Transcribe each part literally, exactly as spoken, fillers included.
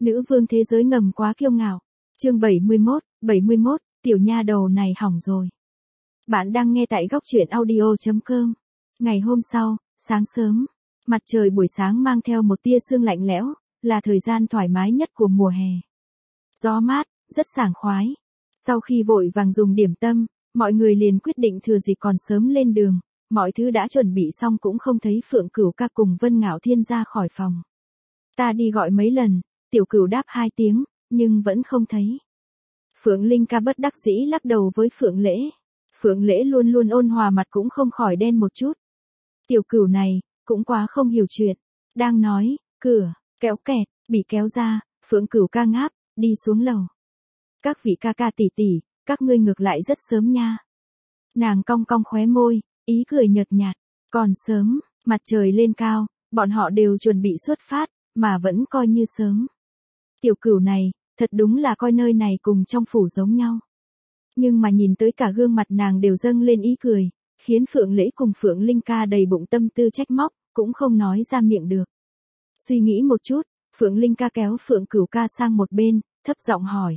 Nữ vương thế giới ngầm quá kiêu ngạo. Chương bảy mươi mốt, bảy mươi mốt, tiểu nha đầu này hỏng rồi. Bạn đang nghe tại góc truyện audio chấm com. Ngày hôm sau, sáng sớm, mặt trời buổi sáng mang theo một tia sương lạnh lẽo, là thời gian thoải mái nhất của mùa hè. Gió mát, rất sảng khoái. Sau khi vội vàng dùng điểm tâm, mọi người liền quyết định thừa dịp còn sớm lên đường. Mọi thứ đã chuẩn bị xong cũng không thấy Phượng Cửu ca cùng Vân Ngạo Thiên ra khỏi phòng. Ta đi gọi mấy lần, Tiểu Cửu đáp hai tiếng, nhưng vẫn không thấy. Phượng Linh ca bất đắc dĩ lắc đầu với Phượng Lễ. Phượng Lễ luôn luôn ôn hòa, mặt cũng không khỏi đen một chút. Tiểu Cửu này, cũng quá không hiểu chuyện. Đang nói, cửa, kéo kẹt, bị kéo ra, Phượng Cửu ca ngáp, đi xuống lầu. Các vị ca ca tỷ tỷ, các ngươi ngược lại rất sớm nha. Nàng cong cong khóe môi, ý cười nhợt nhạt. Còn sớm, mặt trời lên cao, bọn họ đều chuẩn bị xuất phát, mà vẫn coi như sớm. Tiểu Cửu này, thật đúng là coi nơi này cùng trong phủ giống nhau. Nhưng mà nhìn tới cả gương mặt nàng đều dâng lên ý cười, khiến Phượng Lễ cùng Phượng Linh ca đầy bụng tâm tư trách móc, cũng không nói ra miệng được. Suy nghĩ một chút, Phượng Linh ca kéo Phượng Cửu ca sang một bên, thấp giọng hỏi.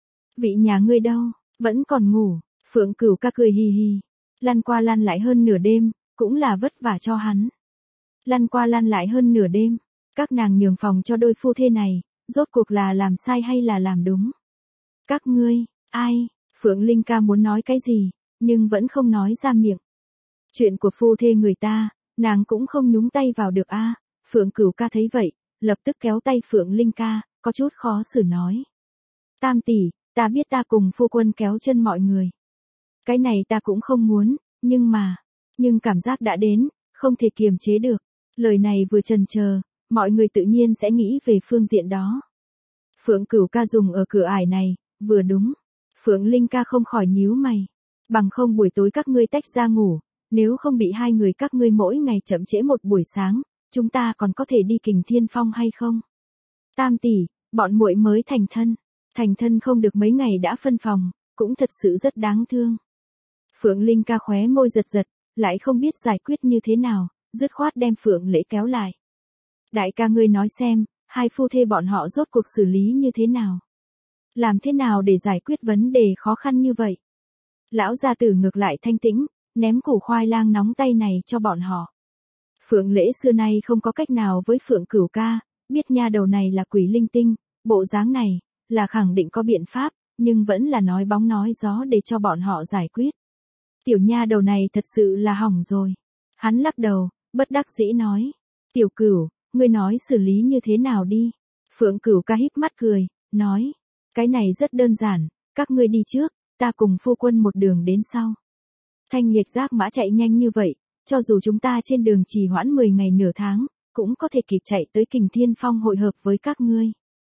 Vị nhà ngươi đâu, vẫn còn ngủ? Phượng Cửu ca cười hì hì. Lăn qua lăn lại hơn nửa đêm, cũng là vất vả cho hắn. Lăn qua lăn lại hơn nửa đêm, các nàng nhường phòng cho đôi phu thê này, rốt cuộc là làm sai hay là làm đúng? Các ngươi, ai? Phượng Linh ca muốn nói cái gì, nhưng vẫn không nói ra miệng. Chuyện của phu thê người ta, nàng cũng không nhúng tay vào được a. À, Phượng Cửu ca thấy vậy, lập tức kéo tay Phượng Linh ca, có chút khó xử nói. Tam tỷ, ta biết ta cùng phu quân kéo chân mọi người. Cái này ta cũng không muốn, nhưng mà, nhưng cảm giác đã đến, không thể kiềm chế được. Lời này vừa chần chờ, mọi người tự nhiên sẽ nghĩ về phương diện đó. Phượng Cửu ca dùng ở cửa ải này, vừa đúng. Phượng Linh ca không khỏi nhíu mày. Bằng không buổi tối các ngươi tách ra ngủ, nếu không bị hai người các ngươi mỗi ngày chậm trễ một buổi sáng, chúng ta còn có thể đi Kình Thiên Phong hay không? Tam tỷ, bọn muội mới thành thân. Thành thân không được mấy ngày đã phân phòng, cũng thật sự rất đáng thương. Phượng Linh ca khóe môi giật giật, lại không biết giải quyết như thế nào, dứt khoát đem Phượng Lễ kéo lại. Đại ca ngươi nói xem, hai phu thê bọn họ rốt cuộc xử lý như thế nào? Làm thế nào để giải quyết vấn đề khó khăn như vậy? Lão gia tử ngược lại thanh tĩnh, ném củ khoai lang nóng tay này cho bọn họ. Phượng Lễ xưa nay không có cách nào với Phượng Cửu ca, biết nha đầu này là quỷ linh tinh, bộ dáng này, là khẳng định có biện pháp, nhưng vẫn là nói bóng nói gió để cho bọn họ giải quyết. Tiểu nha đầu này thật sự là hỏng rồi. Hắn lắc đầu, bất đắc dĩ nói. Tiểu Cửu, ngươi nói xử lý như thế nào đi? Phượng Cửu ca híp mắt cười, nói. Cái này rất đơn giản, các ngươi đi trước, ta cùng phu quân một đường đến sau. Thanh liệt giác mã chạy nhanh như vậy, cho dù chúng ta trên đường trì hoãn mười ngày nửa tháng, cũng có thể kịp chạy tới Kình Thiên Phong hội hợp với các ngươi.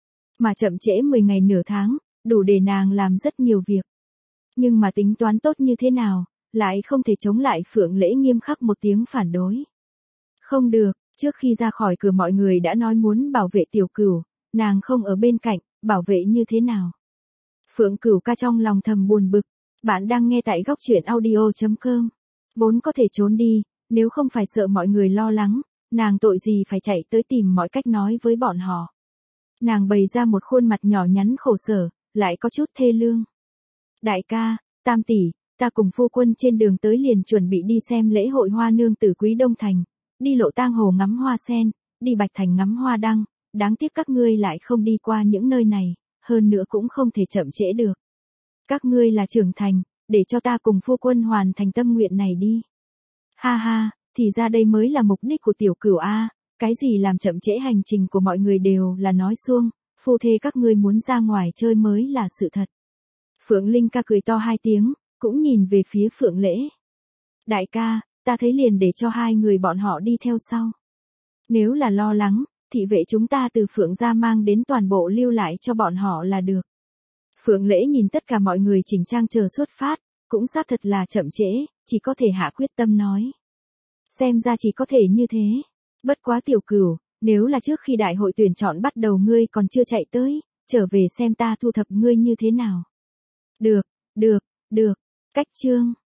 Mà chậm trễ mười ngày nửa tháng, đủ để nàng làm rất nhiều việc. Nhưng mà tính toán tốt như thế nào, lại không thể chống lại Phượng Lễ nghiêm khắc một tiếng phản đối. Không được, trước khi ra khỏi cửa mọi người đã nói muốn bảo vệ Tiểu Cửu, nàng không ở bên cạnh, bảo vệ như thế nào? Phượng Cửu ca trong lòng thầm buồn bực. Bạn đang nghe tại góc truyện audio chấm com. Vốn có thể trốn đi, nếu không phải sợ mọi người lo lắng, nàng tội gì phải chạy tới tìm mọi cách nói với bọn họ. Nàng bày ra một khuôn mặt nhỏ nhắn khổ sở, lại có chút thê lương. Đại ca, tam tỷ, ta cùng phu quân trên đường tới liền chuẩn bị đi xem lễ hội hoa nương tử Quý Đông Thành, đi Lộ Tang Hồ ngắm hoa sen, đi Bạch Thành ngắm hoa đăng, đáng tiếc các ngươi lại không đi qua những nơi này, hơn nữa cũng không thể chậm trễ được. Các ngươi là trưởng thành, để cho ta cùng phu quân hoàn thành tâm nguyện này đi. Ha ha, thì ra đây mới là mục đích của Tiểu Cửu a, cái gì làm chậm trễ hành trình của mọi người đều là nói suông, phu thê các ngươi muốn ra ngoài chơi mới là sự thật. Phượng Linh ca cười to hai tiếng, cũng nhìn về phía Phượng Lễ. Đại ca, ta thấy liền để cho hai người bọn họ đi theo sau. Nếu là lo lắng, thị vệ chúng ta từ Phượng gia mang đến toàn bộ lưu lại cho bọn họ là được. Phượng Lễ nhìn tất cả mọi người chỉnh trang chờ xuất phát, cũng xác thật là chậm trễ, chỉ có thể hạ quyết tâm nói. Xem ra chỉ có thể như thế. Bất quá Tiểu Cửu, nếu là trước khi đại hội tuyển chọn bắt đầu ngươi còn chưa chạy tới, trở về xem ta thu thập ngươi như thế nào. Được, được, được, cách chương.